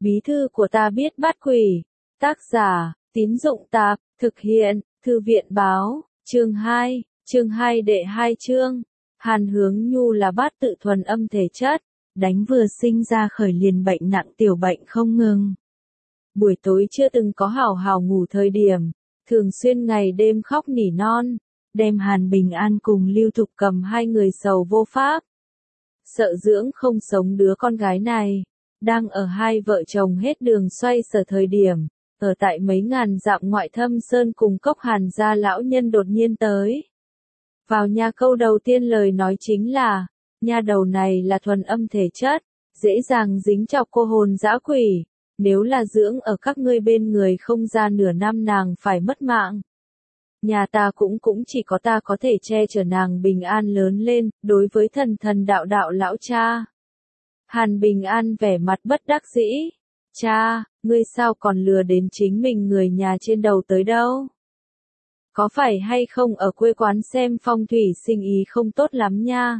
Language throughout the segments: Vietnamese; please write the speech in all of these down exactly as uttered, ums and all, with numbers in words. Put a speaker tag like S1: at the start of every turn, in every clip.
S1: Bí thư của ta biết bắt quỷ. Tác giả, Tín Dụng Tạp, thực hiện, Thư viện Báo, chương hai, chương hai đệ hai chương. Hàn Hướng Nhu là bát tự thuần âm thể chất, đánh vừa sinh ra khởi liền bệnh nặng tiểu bệnh không ngừng. Buổi tối chưa từng có hào hào ngủ thời điểm, thường xuyên ngày đêm khóc nỉ non, đem Hàn Bình An cùng Lưu Thục Cầm hai người sầu vô pháp. Sợ dưỡng không sống đứa con gái này, đang ở hai vợ chồng hết đường xoay sở thời điểm, ở tại mấy ngàn dặm ngoại Thâm Sơn cùng cốc Hàn gia lão nhân đột nhiên tới. Vào nhà câu đầu tiên lời nói chính là, nha đầu này là thuần âm thể chất, dễ dàng dính chọc cô hồn dã quỷ, nếu là dưỡng ở các ngươi bên người không ra nửa năm nàng phải mất mạng. Nhà ta cũng cũng chỉ có ta có thể che chở nàng bình an lớn lên, đối với thần thần đạo đạo lão cha. Hàn Bình An vẻ mặt bất đắc dĩ. Cha, ngươi sao còn lừa đến chính mình người nhà trên đầu tới đâu? Có phải hay không ở quê quán xem phong thủy sinh ý không tốt lắm nha?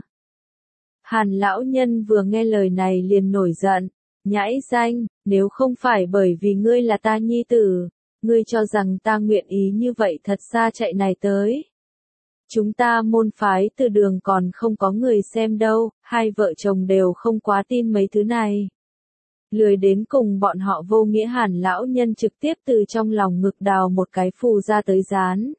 S1: Hàn lão nhân vừa nghe lời này liền nổi giận. Nhãi danh, nếu không phải bởi vì ngươi là ta nhi tử, ngươi cho rằng ta nguyện ý như vậy thật xa chạy này tới. Chúng ta môn phái từ đường còn không có người xem đâu, hai vợ chồng đều không quá tin mấy thứ này. Lười đến cùng bọn họ vô nghĩa Hàn lão nhân trực tiếp từ trong lòng ngực đào một cái phù ra tới dán.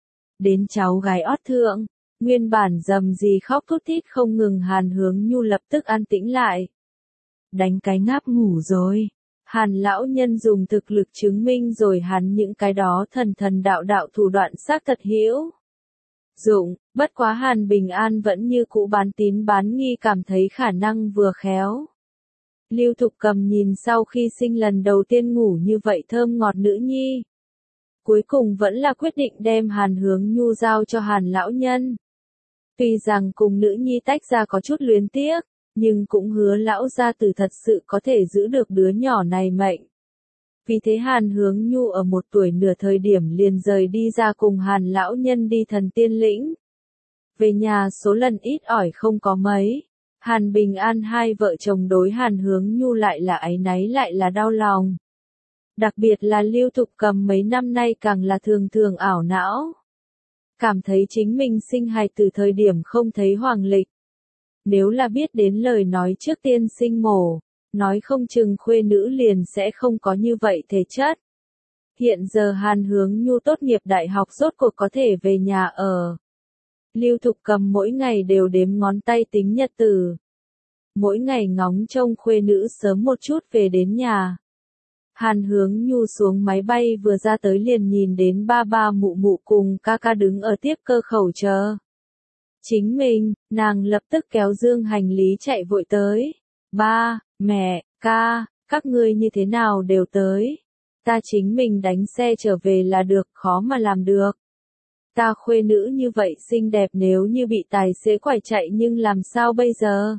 S1: Đến cháu gái ót thượng, nguyên bản dầm gì khóc thút thít không ngừng Hàn Hướng Nhu lập tức an tĩnh lại. Đánh cái ngáp ngủ rồi. Hàn lão nhân dùng thực lực chứng minh rồi hắn những cái đó thần thần đạo đạo thủ đoạn xác thật hữu dụng, bất quá Hàn Bình An vẫn như cũ bán tín bán nghi cảm thấy khả năng vừa khéo. Lưu Thục Cầm nhìn sau khi sinh lần đầu tiên ngủ như vậy thơm ngọt nữ nhi. Cuối cùng vẫn là quyết định đem Hàn Hướng Nhu giao cho Hàn lão nhân. Tuy rằng cùng nữ nhi tách ra có chút luyến tiếc, nhưng cũng hứa lão gia tử thật sự có thể giữ được đứa nhỏ này mệnh. Vì thế Hàn Hướng Nhu ở một tuổi nửa thời điểm liền rời đi ra cùng Hàn lão nhân đi thần tiên lĩnh. Về nhà số lần ít ỏi không có mấy. Hàn Bình An hai vợ chồng đối Hàn Hướng Nhu lại là áy náy lại là đau lòng. Đặc biệt là Lưu Thục Cầm mấy năm nay càng là thường thường ảo não. Cảm thấy chính mình sinh hài từ thời điểm không thấy hoàng lịch. Nếu là biết đến lời nói trước tiên sinh mổ, nói không chừng khuê nữ liền sẽ không có như vậy thể chất. Hiện giờ Hàn Hướng Nhu tốt nghiệp đại học rốt cuộc có thể về nhà ở. Lưu Thục Cầm mỗi ngày đều đếm ngón tay tính nhật tử. Mỗi ngày ngóng trông khuê nữ sớm một chút về đến nhà. Hàn Hướng Nhu xuống máy bay vừa ra tới liền nhìn đến ba ba mụ mụ cùng ca ca đứng ở tiếp cơ khẩu chờ. Chính mình, nàng lập tức kéo dương hành lý chạy vội tới. Ba, mẹ, ca, các ngươi như thế nào đều tới. Ta chính mình đánh xe trở về là được, khó mà làm được. Ta khuê nữ như vậy xinh đẹp nếu như bị tài xế quải chạy nhưng làm sao bây giờ?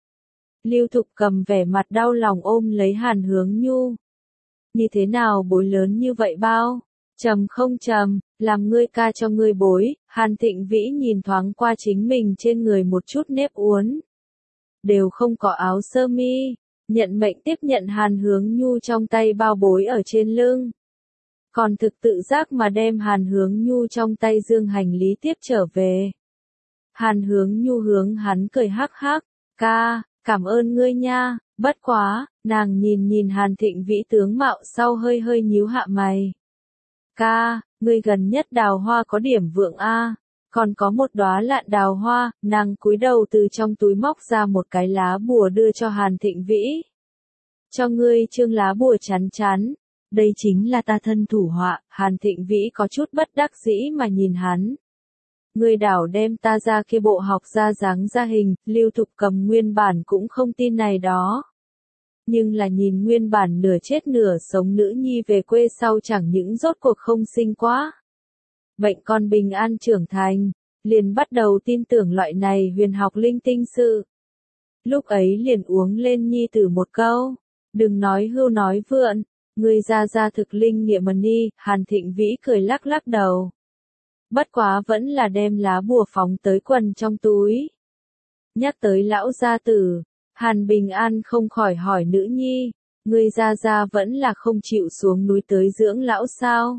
S1: Lưu Thục Cầm vẻ mặt đau lòng ôm lấy Hàn Hướng Nhu. Như thế nào bối lớn như vậy bao? Trầm không trầm, làm ngươi ca cho ngươi bối. Hàn Thịnh Vĩ nhìn thoáng qua chính mình trên người một chút nếp uốn. Đều không có áo sơ mi. Nhận mệnh tiếp nhận Hàn Hướng Nhu trong tay bao bối ở trên lưng. Còn thực tự giác mà đem Hàn Hướng Nhu trong tay dương hành lý tiếp trở về. Hàn Hướng Nhu hướng hắn cười hắc hắc. Ca, cảm ơn ngươi nha. Bất quá, nàng nhìn nhìn Hàn Thịnh Vĩ tướng mạo sau hơi hơi nhíu hạ mày. Ca, ngươi gần nhất đào hoa có điểm vượng a, còn có một đóa lạn đào hoa, nàng cúi đầu từ trong túi móc ra một cái lá bùa đưa cho Hàn Thịnh Vĩ. Cho ngươi chương lá bùa chắn chắn, đây chính là ta thân thủ họa. Hàn Thịnh Vĩ có chút bất đắc dĩ mà nhìn hắn. Ngươi đảo đem ta ra kia bộ học ra dáng ra hình, Lưu Thục Cầm nguyên bản cũng không tin này đó. Nhưng là nhìn nguyên bản nửa chết nửa sống nữ nhi về quê sau chẳng những rốt cuộc không sinh quá. Bệnh con bình an trưởng thành, liền bắt đầu tin tưởng loại này huyền học linh tinh sự. Lúc ấy liền uống lên nhi tử một câu, đừng nói hưu nói vượn, ngươi ra ra thực linh nghiệm mần ni. Hàn Thịnh Vĩ cười lắc lắc đầu. Bất quá vẫn là đem lá bùa phóng tới quần trong túi. Nhắc tới lão gia tử, Hàn Bình An không khỏi hỏi nữ nhi, Ngươi Gia Gia vẫn là không chịu xuống núi tới dưỡng lão sao?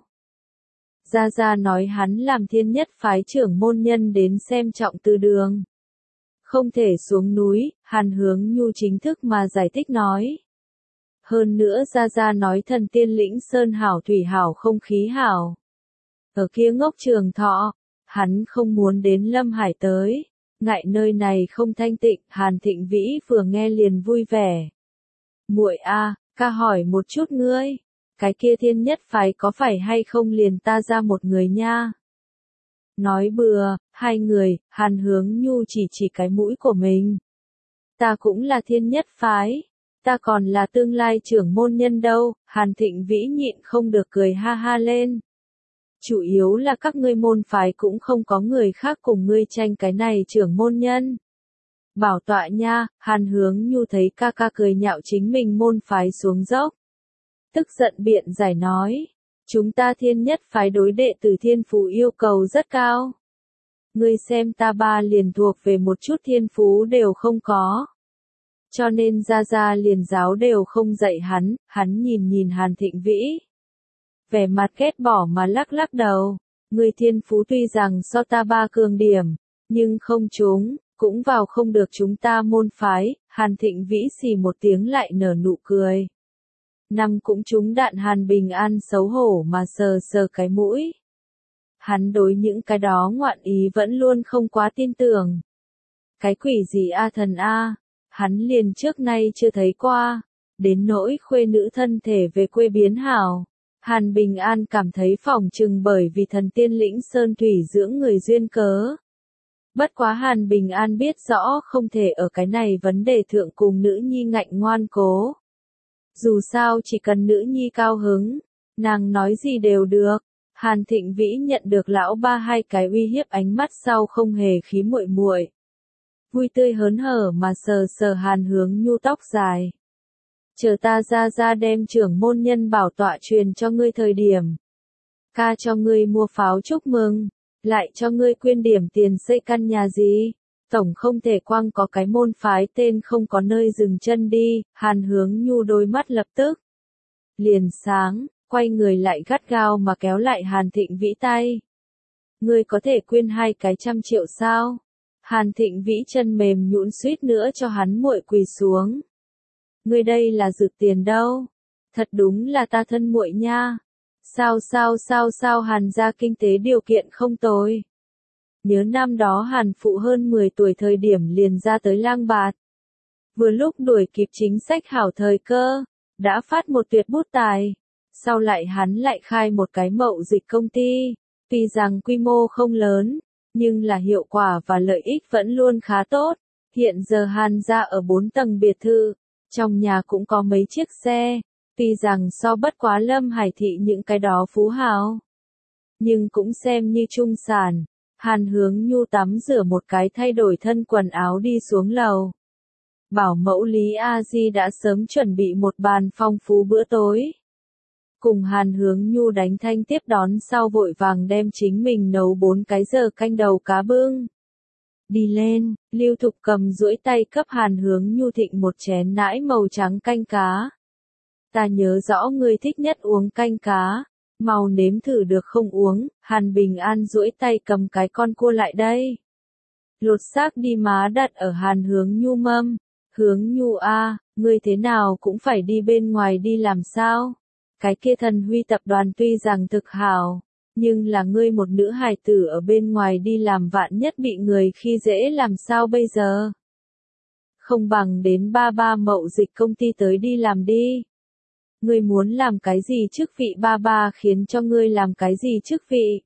S1: Gia Gia nói hắn làm thiên nhất phái trưởng môn nhân đến xem trọng Tư Đường. Không thể xuống núi, Hàn Hướng Nhu chính thức mà giải thích nói. Hơn nữa Gia Gia nói thần tiên lĩnh sơn hảo thủy hảo không khí hảo. Ở kia ngốc Trường Thọ, hắn không muốn đến Lâm Hải tới, ngại nơi này không thanh tịnh. Hàn Thịnh Vĩ vừa nghe liền vui vẻ. Muội a, ca hỏi một chút ngươi, cái kia thiên nhất phái có phải hay không liền ta ra một người nha? Nói bừa, hai người. Hàn Hướng Nhu chỉ chỉ cái mũi của mình. Ta cũng là thiên nhất phái, ta còn là tương lai trưởng môn nhân đâu. Hàn Thịnh Vĩ nhịn không được cười ha ha lên. Chủ yếu là các ngươi môn phái cũng không có người khác cùng ngươi tranh cái này trưởng môn nhân. Bảo tọa nha. Hàn Hướng Nhu thấy ca ca cười nhạo chính mình môn phái xuống dốc. Tức giận biện giải nói. Chúng ta thiên nhất phái đối đệ tử thiên phú yêu cầu rất cao. Ngươi xem ta ba liền thuộc về một chút thiên phú đều không có. Cho nên Gia Gia liền giáo đều không dạy hắn. Hắn nhìn nhìn Hàn Thịnh Vĩ. Vẻ mặt ghét bỏ mà lắc lắc đầu. Ngươi thiên phú tuy rằng so ta ba cường điểm, nhưng không trúng, cũng vào không được chúng ta môn phái. Hàn Thịnh Vĩ xì một tiếng lại nở nụ cười. Năm cũng trúng đạn. Hàn Bình An xấu hổ mà sờ sờ cái mũi. Hắn đối những cái đó ngoạn ý vẫn luôn không quá tin tưởng. Cái quỷ gì a thần a, hắn liền trước nay chưa thấy qua. Đến nỗi khuê nữ thân thể về quê biến hảo. Hàn Bình An cảm thấy phỏng chừng bởi vì thần tiên lĩnh sơn thủy dưỡng người duyên cớ. Bất quá Hàn Bình An biết rõ không thể ở cái này vấn đề thượng cùng nữ nhi ngạnh ngoan cố. Dù sao chỉ cần nữ nhi cao hứng, nàng nói gì đều được. Hàn Thịnh Vĩ nhận được lão ba hai cái uy hiếp ánh mắt sau không hề khí muội muội. Vui tươi hớn hở mà sờ sờ Hàn Hướng Nhu tóc dài. Chờ ta Gia Gia đem trưởng môn nhân bảo tọa truyền cho ngươi thời điểm. Ca cho ngươi mua pháo chúc mừng, lại cho ngươi quyên điểm tiền xây căn nhà gì. Tổng không thể quăng có cái môn phái tên không có nơi dừng chân đi. Hàn Hướng Nhu đôi mắt lập tức liền sáng, quay người lại gắt gao mà kéo lại Hàn Thịnh Vĩ tay. Ngươi có thể quyên hai cái trăm triệu sao? Hàn Thịnh Vĩ chân mềm nhũn suýt nữa cho hắn muội quỳ xuống. Ngươi đây là rực tiền đâu? Thật đúng là ta thân muội nha. Sao sao sao sao Hàn gia kinh tế điều kiện không tồi. Nhớ năm đó Hàn phụ hơn mười tuổi thời điểm liền ra tới Lang Bạt. Vừa lúc đuổi kịp chính sách hảo thời cơ, đã phát một tuyệt bút tài. Sau lại hắn lại khai một cái mậu dịch công ty, tuy rằng quy mô không lớn, nhưng là hiệu quả và lợi ích vẫn luôn khá tốt. Hiện giờ Hàn gia ở bốn tầng biệt thự, trong nhà cũng có mấy chiếc xe, tuy rằng so bất quá Lâm Hải thị những cái đó phú hào, nhưng cũng xem như trung sản. Hàn Hướng Nhu tắm rửa một cái thay đổi thân quần áo đi xuống lầu. Bảo mẫu Lý A Di đã sớm chuẩn bị một bàn phong phú bữa tối. Cùng Hàn Hướng Nhu đánh thanh tiếp đón sau vội vàng đem chính mình nấu bốn cái giờ canh đầu cá bưng. Đi lên, Lưu Thục Cầm duỗi tay cấp Hàn Hướng Nhu thịnh một chén nãi màu trắng canh cá. Ta nhớ rõ ngươi thích nhất uống canh cá, mau nếm thử được không uống. Hàn Bình An duỗi tay cầm cái con cua lại đây. Lột xác đi má đặt ở Hàn Hướng Nhu mâm. Hướng Nhu a, ngươi thế nào cũng phải đi bên ngoài đi làm sao? Cái kia Thần Huy tập đoàn tuy rằng thực hảo, nhưng là ngươi một nữ hài tử ở bên ngoài đi làm vạn nhất bị người khi dễ làm sao bây giờ? Không bằng đến ba ba mậu dịch công ty tới đi làm đi. Ngươi muốn làm cái gì chức vị ba ba khiến cho ngươi làm cái gì chức vị?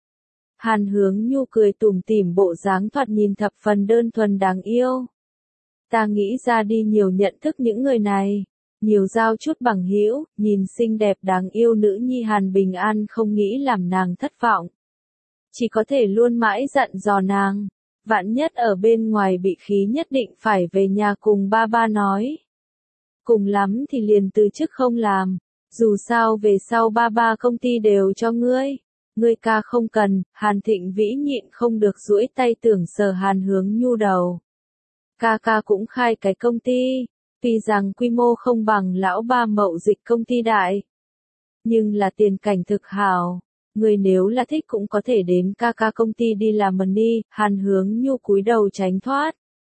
S1: Hàn Hướng Nhu cười tủm tỉm bộ dáng thoạt nhìn thập phần đơn thuần đáng yêu. Ta nghĩ ra đi nhiều nhận thức những người này, nhiều giao chút bằng hữu, nhìn xinh đẹp đáng yêu nữ nhi Hàn Bình An không nghĩ làm nàng thất vọng. Chỉ có thể luôn mãi dặn dò nàng, vạn nhất ở bên ngoài bị khí nhất định phải về nhà cùng ba ba nói. Cùng lắm thì liền từ chức không làm, dù sao về sau ba ba công ty đều cho ngươi. Ngươi ca không cần. Hàn Thịnh Vĩ nhịn không được duỗi tay tưởng sờ Hàn Hướng Nhu đầu. Ca ca cũng khai cái công ty, Tuy rằng quy mô không bằng lão ba mậu dịch công ty đại, nhưng là tiền cảnh thực hảo. Người nếu là thích cũng có thể đến ca ca công ty đi làm money. Hàn Hướng Nhu cúi đầu tránh thoát.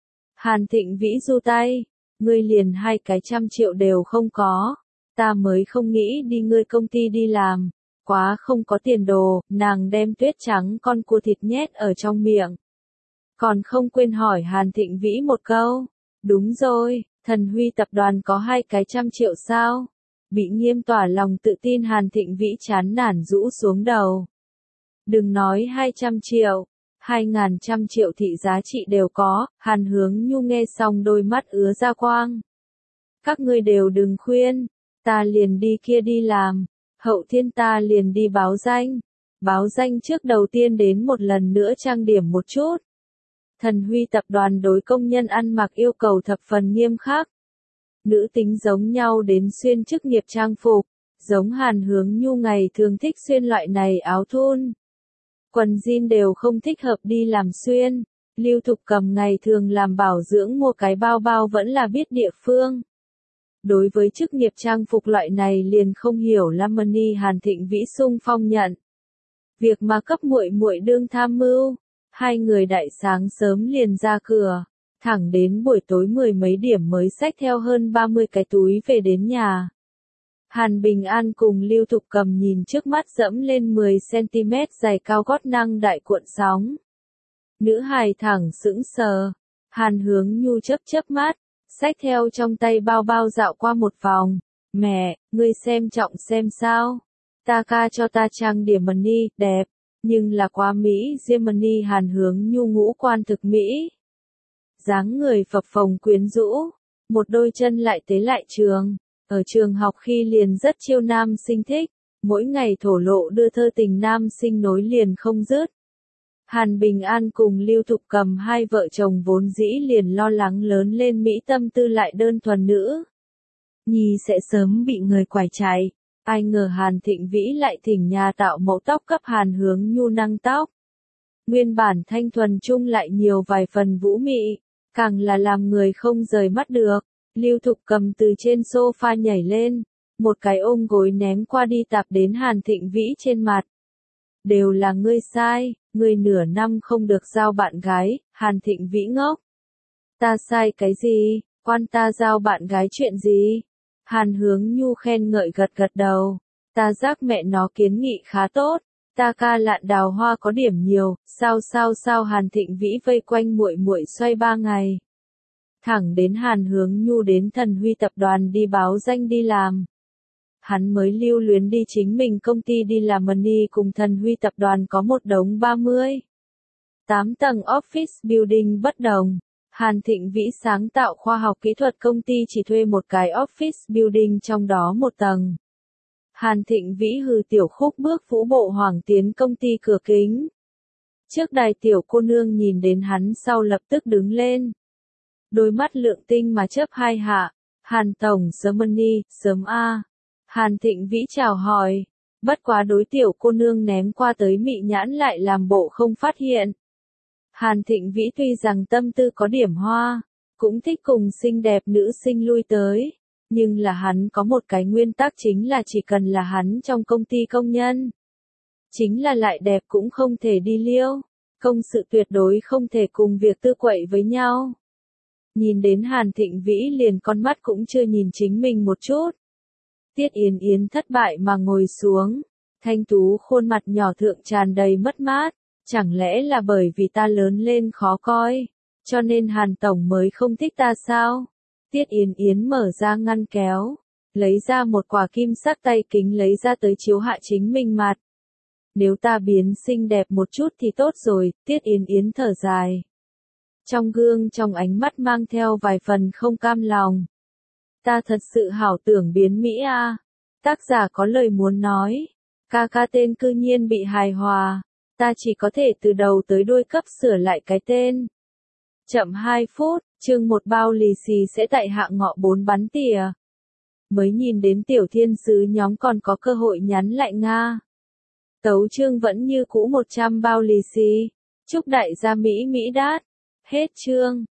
S1: Hàn Thịnh Vĩ giơ tay, ngươi liền hai cái trăm triệu đều không có, ta mới không nghĩ đi ngươi công ty đi làm, quá không có tiền đồ. Nàng đem tuyết trắng con cua thịt nhét ở trong miệng, còn không quên hỏi Hàn Thịnh Vĩ một câu, đúng rồi, Thần Huy tập đoàn có hai cái trăm triệu sao? Bị nghiêm tỏa lòng tự tin Hàn Thịnh Vĩ chán nản rũ xuống đầu. Đừng nói hai trăm triệu, hai ngàn trăm triệu thị giá trị đều có. Hàn Hướng Nhu nghe xong đôi mắt ứa ra quang. Các ngươi đều đừng khuyên, ta liền đi kia đi làm, hậu thiên ta liền đi báo danh. Báo danh trước đầu tiên đến một lần nữa trang điểm một chút. Thần Huy tập đoàn đối công nhân ăn mặc yêu cầu thập phần nghiêm khắc. Nữ tính giống nhau đến xuyên chức nghiệp trang phục, giống Hàn Hướng Nhu ngày thường thích xuyên loại này áo thun. Quần jean đều không thích hợp đi làm xuyên. Lưu Thục Cầm ngày thường làm bảo dưỡng mua cái bao bao vẫn là biết địa phương. Đối với chức nghiệp trang phục loại này liền không hiểu lắm money. Hàn Thịnh Vĩ sung phong nhận việc mà cấp muội muội đương tham mưu. Hai người đại sáng sớm liền ra cửa, thẳng đến buổi tối mười mấy điểm mới xách theo hơn ba mươi cái túi về đến nhà. Hàn Bình An cùng Lưu Thục Cầm nhìn trước mắt dẫm lên mười xăng ti mét giày cao gót năng đại cuộn sóng. Nữ hài thẳng sững sờ. Hàn Hướng Nhu chớp chớp mắt, xách theo trong tay bao bao dạo qua một vòng. Mẹ, ngươi xem trọng xem sao? Ta ca cho ta trang điểm money, đẹp, nhưng là quá Mỹ Germany. Hàn Hướng Nhu ngũ quan thực Mỹ. Dáng người phập phồng quyến rũ, một đôi chân lại tế lại trường. Ở trường học khi liền rất chiêu nam sinh thích, mỗi ngày thổ lộ đưa thơ tình nam sinh nối liền không dứt. Hàn Bình An cùng Lưu Thục Cầm hai vợ chồng vốn dĩ liền lo lắng lớn lên Mỹ tâm tư lại đơn thuần nữ nhi sẽ sớm bị người quải chạy. Ai ngờ Hàn Thịnh Vĩ lại thỉnh nhà tạo mẫu tóc cấp Hàn Hướng Nhu năng tóc. Nguyên bản thanh thuần chung lại nhiều vài phần vũ mị, càng là làm người không rời mắt được. Lưu Thục Cầm từ trên sofa nhảy lên, một cái ôm gối ném qua đi tạp đến Hàn Thịnh Vĩ trên mặt. Đều là ngươi sai, ngươi nửa năm không được giao bạn gái. Hàn Thịnh Vĩ ngốc. Ta sai cái gì, quan ta giao bạn gái chuyện gì? Hàn Hướng Nhu khen ngợi gật gật đầu. Ta giác mẹ nó kiến nghị khá tốt, ta ca lạn đào hoa có điểm nhiều, sao sao sao. Hàn Thịnh Vĩ vây quanh muội muội xoay ba ngày. Thẳng đến Hàn Hướng Nhu đến Thần Huy tập đoàn đi báo danh đi làm. Hắn mới lưu luyến đi chính mình công ty đi làm money. Cùng Thần Huy tập đoàn có một đống ba mươi tám tầng office building bất đồng. Hàn Thịnh Vĩ sáng tạo khoa học kỹ thuật công ty chỉ thuê một cái office building trong đó một tầng. Hàn Thịnh Vĩ hừ tiểu khúc bước vũ bộ hoàng tiến công ty cửa kính. Trước đài tiểu cô nương nhìn đến hắn sau lập tức đứng lên. Đôi mắt lượng tinh mà chớp hai hạ. Hàn tổng sớm money, sớm a. Hàn Thịnh Vĩ chào hỏi. Bất quá đối tiểu cô nương ném qua tới mị nhãn lại làm bộ không phát hiện. Hàn Thịnh Vĩ tuy rằng tâm tư có điểm hoa, cũng thích cùng xinh đẹp nữ sinh lui tới, nhưng là hắn có một cái nguyên tắc chính là chỉ cần là hắn trong công ty công nhân. Chính là lại đẹp cũng không thể đi liêu, công sự tuyệt đối không thể cùng việc tư quậy với nhau. Nhìn đến Hàn Thịnh Vĩ liền con mắt cũng chưa nhìn chính mình một chút. Tiết Yến Yến thất bại mà ngồi xuống, thanh tú khuôn mặt nhỏ thượng tràn đầy mất mát. Chẳng lẽ là bởi vì ta lớn lên khó coi, cho nên Hàn tổng mới không thích ta sao? Tiết Yến Yến mở ra ngăn kéo, lấy ra một quả kim sắc tay kính lấy ra tới chiếu hạ chính mình mặt. Nếu ta biến xinh đẹp một chút thì tốt rồi. Tiết Yến Yến thở dài. Trong gương trong ánh mắt mang theo vài phần không cam lòng. Ta thật sự hảo tưởng biến Mỹ a. Tác giả có lời muốn nói. Ca ca tên cư nhiên bị hài hòa. Ta chỉ có thể từ đầu tới đuôi cấp sửa lại cái tên. Chậm hai phút, chương một bao lì xì sẽ tại hạ ngọ bốn bắn tỉa. Mới nhìn đến tiểu thiên sứ nhóm còn có cơ hội nhắn lại Nga. Tấu chương vẫn như cũ một trăm bao lì xì. Chúc đại gia Mỹ Mỹ đát. Hết chương.